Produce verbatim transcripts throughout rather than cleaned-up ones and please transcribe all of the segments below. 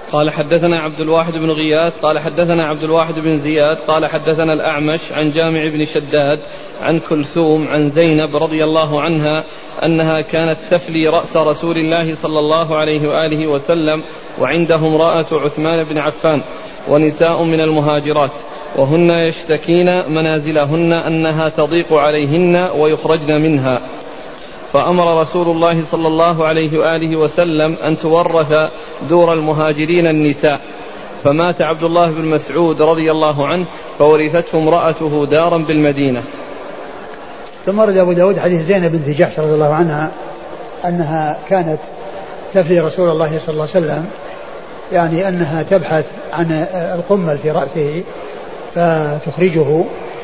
قال حدثنا عبد الواحد بن غياث قال حدثنا عبد الواحد بن زياد قال حدثنا الأعمش عن جامع بن شداد عن كلثوم عن زينب رضي الله عنها أنها كانت تفلي رأس رسول الله صلى الله عليه وآله وسلم وعنده امرأة عثمان بن عفان ونساء من المهاجرات وهن يشتكين منازلهن أنها تضيق عليهن ويخرجن منها، فأمر رسول الله صلى الله عليه وآله وسلم أن تورث دور المهاجرين النساء، فمات عبد الله بن مسعود رضي الله عنه فورثته امرأته دارا بالمدينة. ثم ورد أبو داود حديث زينب بنت جحش رضي الله عنها أنها كانت تفلي رسول الله صلى الله عليه وسلم، يعني أنها تبحث عن القمل في رأسه فتخرجه،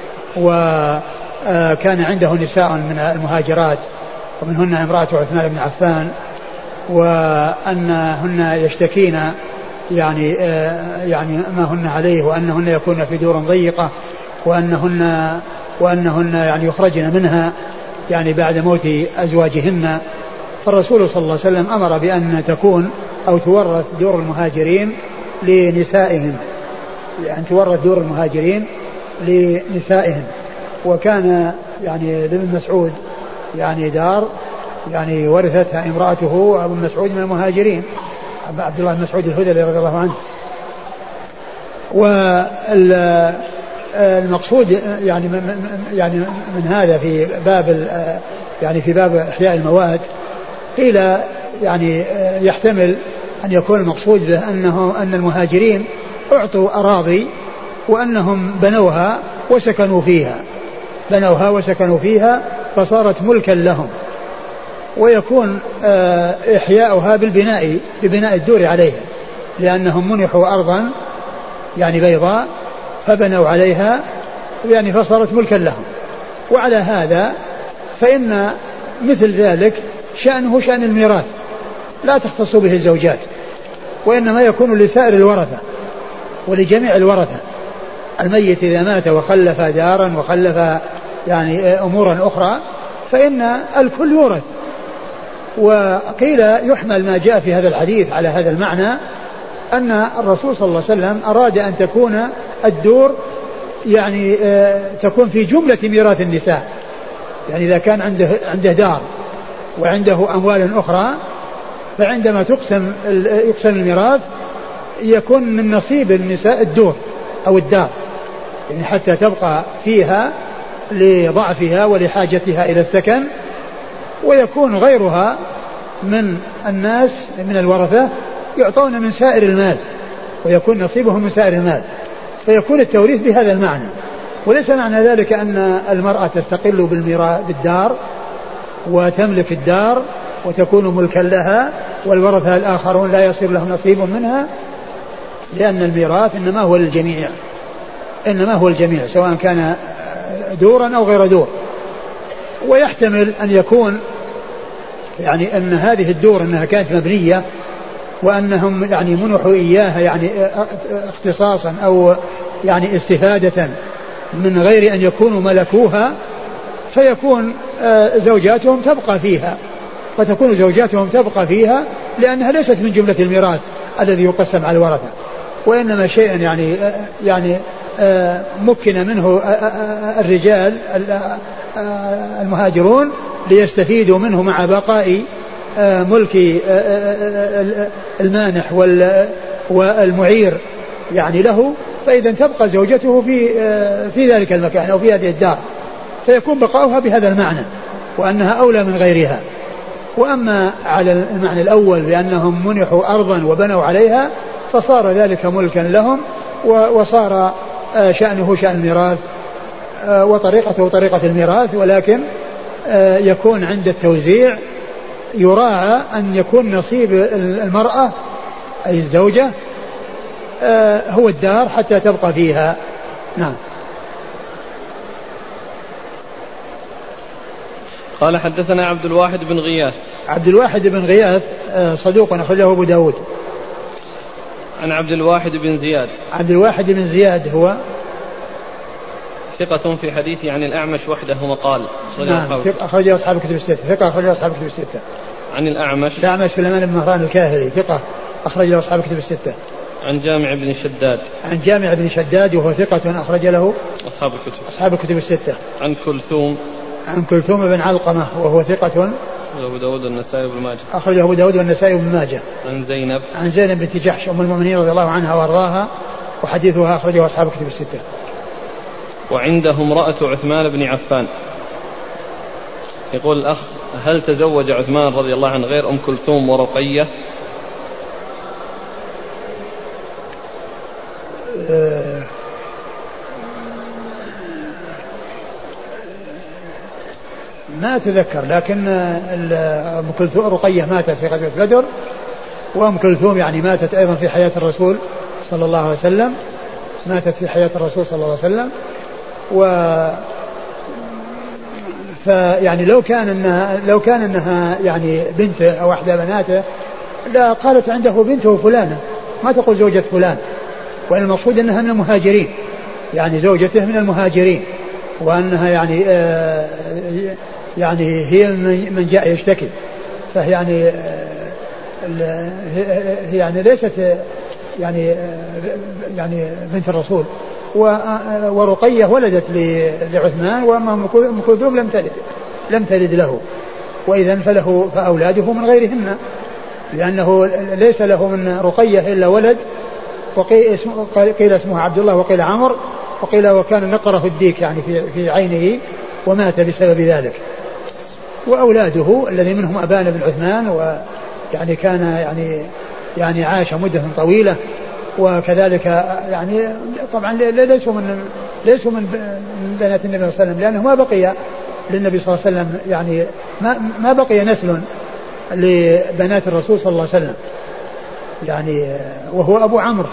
وكان عنده نساء من المهاجرات ومنهن امرأة عثمان بن عفان، وأنهن يشتكين يعني يعني ما هن عليه، وأنهن يكون في دور ضيقة، وأنهن وأنهن يعني يخرجن منها يعني بعد موت أزواجهن. فالرسول صلى الله عليه وسلم أمر بأن تكون أو تورث دور المهاجرين لنسائهم، يعني تورث دور المهاجرين لنسائهم. وكان يعني لابن مسعود يعني دار يعني ورثتها امرأته وابن مسعود من المهاجرين، عبد الله بن مسعود الهذلي رضي الله عنه. والمقصود يعني يعني من هذا في باب يعني في باب إحياء المواد قيل يعني يحتمل أن يكون المقصود به أنه أن المهاجرين أعطوا أراضي وأنهم بنوها وسكنوا فيها بنوها وسكنوا فيها فصارت ملكا لهم، ويكون إحياؤها بالبناء ببناء الدور عليها، لأنهم منحوا أرضا يعني بيضاء فبنوا عليها يعني فصارت ملكا لهم. وعلى هذا فإن مثل ذلك شأنه شأن الميراث لا تختص به الزوجات، وإنما يكون لسائر الورثة ولجميع الورثة. الميت إذا مات وخلف دارا وخلف يعني أمورا أخرى فإن الكل يورث. وقيل يحمل ما جاء في هذا الحديث على هذا المعنى، أن الرسول صلى الله عليه وسلم أراد أن تكون الدور يعني تكون في جملة ميراث النساء، يعني إذا كان عنده عنده دار وعنده أموال أخرى فعندما تقسم يقسم الميراث يكون من نصيب النساء الدور أو الدار، يعني حتى تبقى فيها لضعفها ولحاجتها إلى السكن، ويكون غيرها من الناس من الورثة يعطون من سائر المال ويكون نصيبهم من سائر المال، فيكون التوريث بهذا المعنى. وليس معنى ذلك أن المرأة تستقل بالميراث بالدار وتملك الدار وتكون ملكا لها والورثة الآخرون لا يصير لهم نصيب منها، لأن الميراث إنما هو للجميع إنما هو الجميع سواء كان دورا أو غير دور. ويحتمل أن يكون يعني أن هذه الدور أنها كانت مبنية وأنهم يعني منحوا إياها يعني اختصاصا أو يعني استفادة من غير أن يكونوا ملكوها، فيكون زوجاتهم تبقى فيها فتكون زوجاتهم تبقى فيها لأنها ليست من جملة الميراث الذي يقسم على الورثة، وإنما شيء يعني يعني مكن منه الرجال المهاجرون ليستفيدوا منه مع بقاء ملك المانح والمعير يعني له، فإذا تبقى زوجته في في ذلك المكان أو في هذه الدار، فيكون بقاؤها بهذا المعنى وأنها أولى من غيرها. وأما على المعنى الأول بأنهم منحوا أرضا وبنوا عليها فصار ذلك ملكا لهم وصار شأنه شأن الميراث وطريقته طريقة الميراث، ولكن يكون عند التوزيع يراعى أن يكون نصيب المرأة أي الزوجة هو الدار حتى تبقى فيها. نعم. قال حدثنا عبد الواحد بن غياث. عبد الواحد بن غياث صدوق أخرجه أبو داود. عن عبد الواحد بن زياد. عبد الواحد بن زياد هو ثقة في حديثه عن الأعمش وحده مقال. نعم أخرج أصحاب كتب الستة. ثقة أخرج أصحاب كتب الستة. عن الأعمش. الأعمش سليمان بن مهران الكاهلي ثقة أخرج أصحاب كتب الستة. عن جامع بن شداد. عن جامع بن شداد وهو ثقة أخرج له أصحاب الكتب. أصحاب الكتب الستة. عن كلثوم. عن كلثوم بن علقمة وهو ثقة أبو داود والنسائي وابن ماجه. أخرجه أبو داود والنسائي وابن ماجه. عن زينب. عن زينب بنت جحش أم المؤمنين رضي الله عنها وأرضاها وحديثها أخرجه أصحاب الكتب الستة. وعنده امرأة عثمان بن عفان. يقول الأخ: هل تزوج عثمان رضي الله عنه غير أم كلثوم ورقية؟ أه ما أتذكر، لكن أم كلثوم رقية ماتت في غزوة بدر، وأم كلثوم يعني ماتت أيضا في حياة الرسول صلى الله عليه وسلم، ماتت في حياة الرسول صلى الله عليه وسلم. و فيعني لو كان انها لو كان انها يعني بنته او احدى بناته لا قالت عنده بنته فلانه، ما تقول زوجة فلان، وان المقصود انها من المهاجرين، يعني زوجته من المهاجرين، وانها يعني آه يعني هي من جاء يشتكي، فهي يعني آه هي يعني ليست يعني يعني بنت الرسول. ورقية ولدت لعثمان، وأم كلثوم لم تلد لم تلد له، وإذن فله فأولاده من غيرهن، لأنه ليس له من رقية إلا ولد، وقيل اسمه عبد الله وقيل عمر، وقيل وكان نقره الديك يعني في في عينه ومات بسبب ذلك. وأولاده الذي منهم أبان بن عثمان، ويعني كان يعني يعني عاش مدة طويلة، وكذلك يعني طبعا ليسوا من ليسوا من بنات النبي صلى الله عليه وسلم، لأنه ما بقي للنبي صلى الله عليه وسلم يعني ما ما بقي نسل لبنات الرسول صلى الله عليه وسلم، يعني وهو أبو عمرو،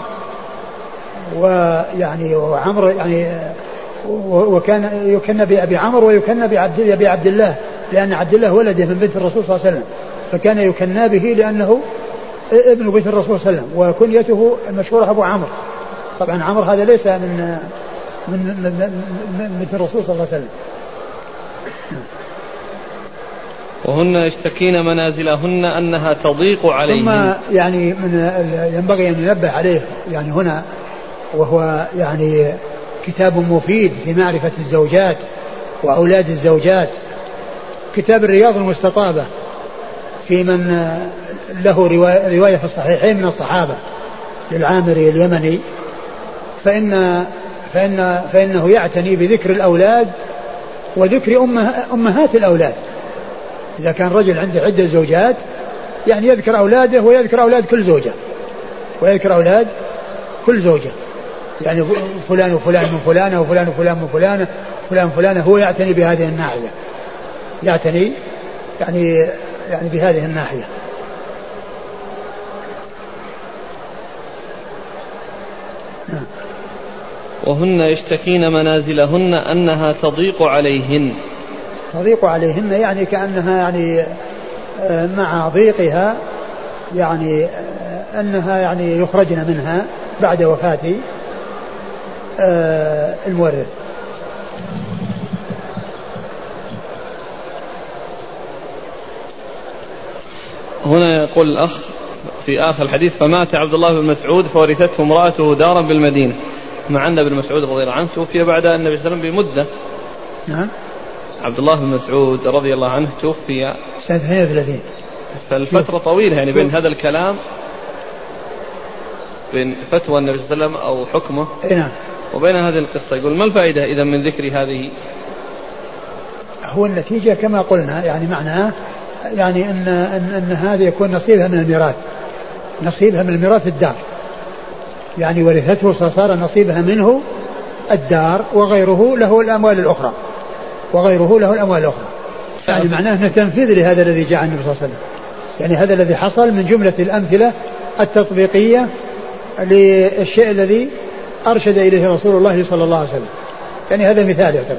ويعني وعمرو يعني وكان يكنى بأبي عمرو ويكنى بعبد بعبد الله، لأن عبد الله ولده من بنت الرسول صلى الله عليه وسلم، فكان يكنى به لأنه ابن بيت الرسول صلى الله عليه وسلم، وكنيته المشهورة أبو عمرو. طبعا عمرو هذا ليس من من من بيت الرسول صلى الله عليه وسلم. وهن يشتكين منازلهن أنها تضيق عليهن. ثم يعني من ينبغي أن ينبه عليه يعني هنا، وهو يعني كتاب مفيد في معرفة الزوجات وأولاد الزوجات، كتاب الرياض المستطابة، في من له رواية في الصحيحين من الصحابة للعامري اليمني، فإن فإن فإنه يعتني بذكر الأولاد وذكر أمه أمهات الأولاد. إذا كان رجل عنده عدة زوجات يعني يذكر أولاده ويذكر أولاد كل زوجة ويذكر أولاد كل زوجة، يعني فلان وفلان من فلانة وفلان وفلان من فلانة فلان فلانة، هو يعتني بهذه الناحية، يعتني يعني يعني بهذه الناحية. وهن يشتكين منازلهن أنها تضيق عليهن. تضيق عليهن يعني كأنها يعني مع ضيقها يعني أنها يعني يخرجن منها بعد وفاة المورث. هنا يقول الأخ في آخر الحديث: فمات عبد الله بن مسعود فورثته امرأته دارا بالمدينة، مع أن ابن مسعود رضي الله عنه توفي بعد النبي صلى الله عليه وسلم بمدة. نعم. عبد الله بن مسعود رضي الله عنه توفي سنة اثنين وثلاثين، فالفترة طويلة يعني بين هذا الكلام، بين فتوى النبي صلى الله عليه وسلم أو حكمه نعم وبين هذه القصة. يقول: ما الفائدة إذا من ذكر هذه؟ هو النتيجة كما قلنا، يعني معناه يعني أن, أن, أن هذا يكون نصيبها من الميراث، نصيبها من الميراث الدار، يعني ورثته صار نصيبها منه الدار، وغيره له الأموال الأخرى وغيره له الأموال الأخرى يعني معناه أنه تنفيذ لهذا الذي جاء النبي صلى الله عليه وسلم، يعني هذا الذي حصل من جملة الأمثلة التطبيقية للشيء الذي أرشد إليه رسول الله صلى الله عليه وسلم، يعني هذا مثال يعتبر.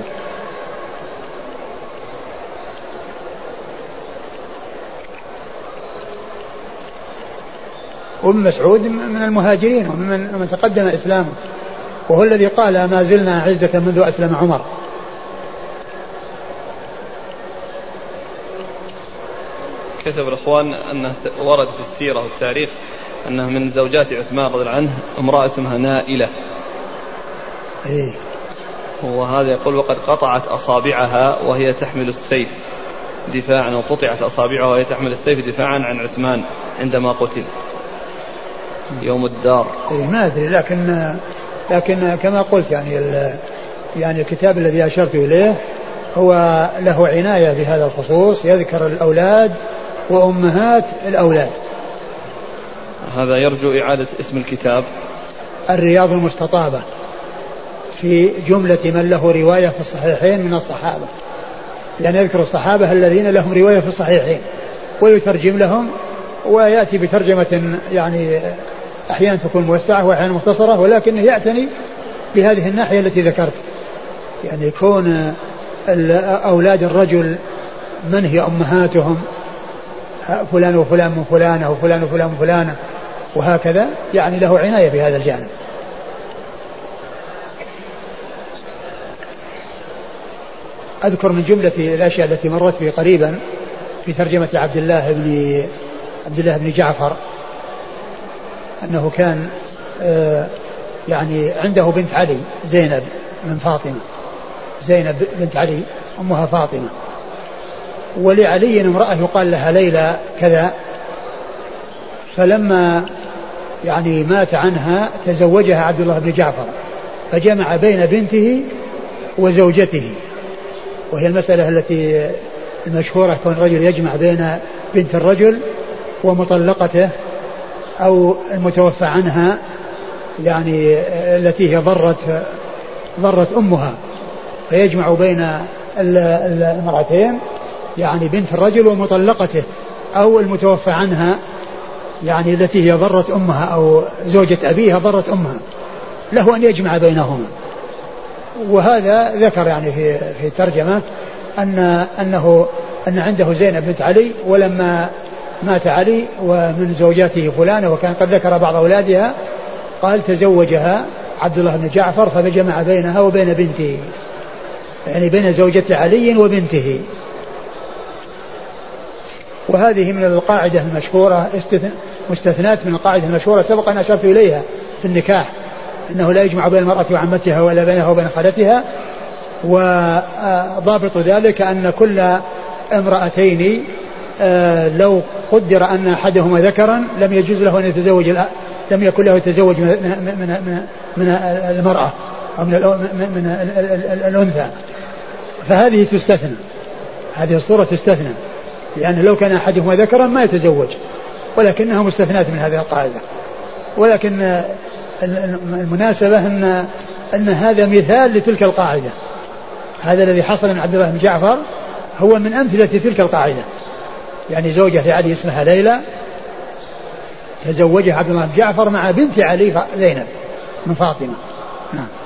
وابن مسعود من المهاجرين ومن من تقدم إسلامه، وهو الذي قال: ما زلنا عزة منذ أسلم عمر. كتب الأخوان أنه ورد في السيرة والتاريخ أنها من زوجات عثمان رضي الله عنه امرأة اسمها نائلة. إيه. وهذا يقول وقد قطعت أصابعها وهي تحمل السيف دفاعا، وقطعت أصابعها وهي تحمل السيف دفاعا عن عثمان عندما قتل يوم الدار. إيه ما أدري، لكن لكن كما قلت يعني يعني الكتاب الذي أشرت إليه هو له عناية بهذا الخصوص، يذكر الأولاد وأمهات الأولاد. هذا يرجو إعادة اسم الكتاب الرياض المستطابة في جملة من له رواية في الصحيحين من الصحابة، يعني يذكر الصحابة الذين لهم رواية في الصحيحين ويترجم لهم ويأتي بترجمة يعني أحيانا تكون موسعة وأحيانا مختصرة، ولكنه يعتني بهذه الناحية التي ذكرت، يعني يكون أولاد الرجل من هي أمهاتهم، فلان وفلان من فلانة وفلان وفلان من فلانة وهكذا، يعني له عناية بهذا الجانب. أذكر من جملة الأشياء التي مرت بي قريبا في ترجمة عبد الله بن عبد الله بن جعفر أنه كان يعني عنده بنت علي زينب من فاطمة، زينب بنت علي أمها فاطمة، ولعلي امرأة يقال لها ليلى كذا، فلما يعني مات عنها تزوجها عبد الله بن جعفر فجمع بين بنته وزوجته، وهي المسألة التي المشهورة كون الرجل يجمع بين بنت الرجل ومطلقته أو المتوفى عنها، يعني التي هي ضرت ضرت أمها، فيجمع بين المرأتين يعني بنت الرجل ومطلقته أو المتوفى عنها يعني التي هي ضرت أمها أو زوجة أبيها ضرت أمها، له أن يجمع بينهما. وهذا ذكر يعني في في ترجمة أن أنه أن عنده زينب بنت علي، ولما مات علي ومن زوجاته فلانة وكان قد ذكر بعض أولادها قال تزوجها عبد الله بن جعفر فجمع بينها وبين بنته، يعني بين زوجة علي وبنته. وهذه من القاعدة المشهورة مستثنات من القاعدة المشهورة سبق أن أشرت إليها في النكاح، أنه لا يجمع بين المرأة وعمتها ولا بينها وبين خالتها. وضابط ذلك أن كل امرأتين لو قدر أن أحدهما ذكرا لم يجوز له أن يتزوج، لم يكن له يتزوج من, من, من, من المرأة أو من, من الأنثى، فهذه تستثنى، هذه الصورة تستثنى، لأن لو كان أحدهما ذكرا ما يتزوج، ولكنها مستثنات من هذه القاعدة. ولكن المناسبة أن, أن هذا مثال لتلك القاعدة، هذا الذي حصل من عبد الله بن جعفر هو من أمثلة تلك القاعدة، يعني زوجة لعلي اسمها ليلى تزوجها عبد الله بن جعفر مع بنت علي زينب من فاطمة. نعم.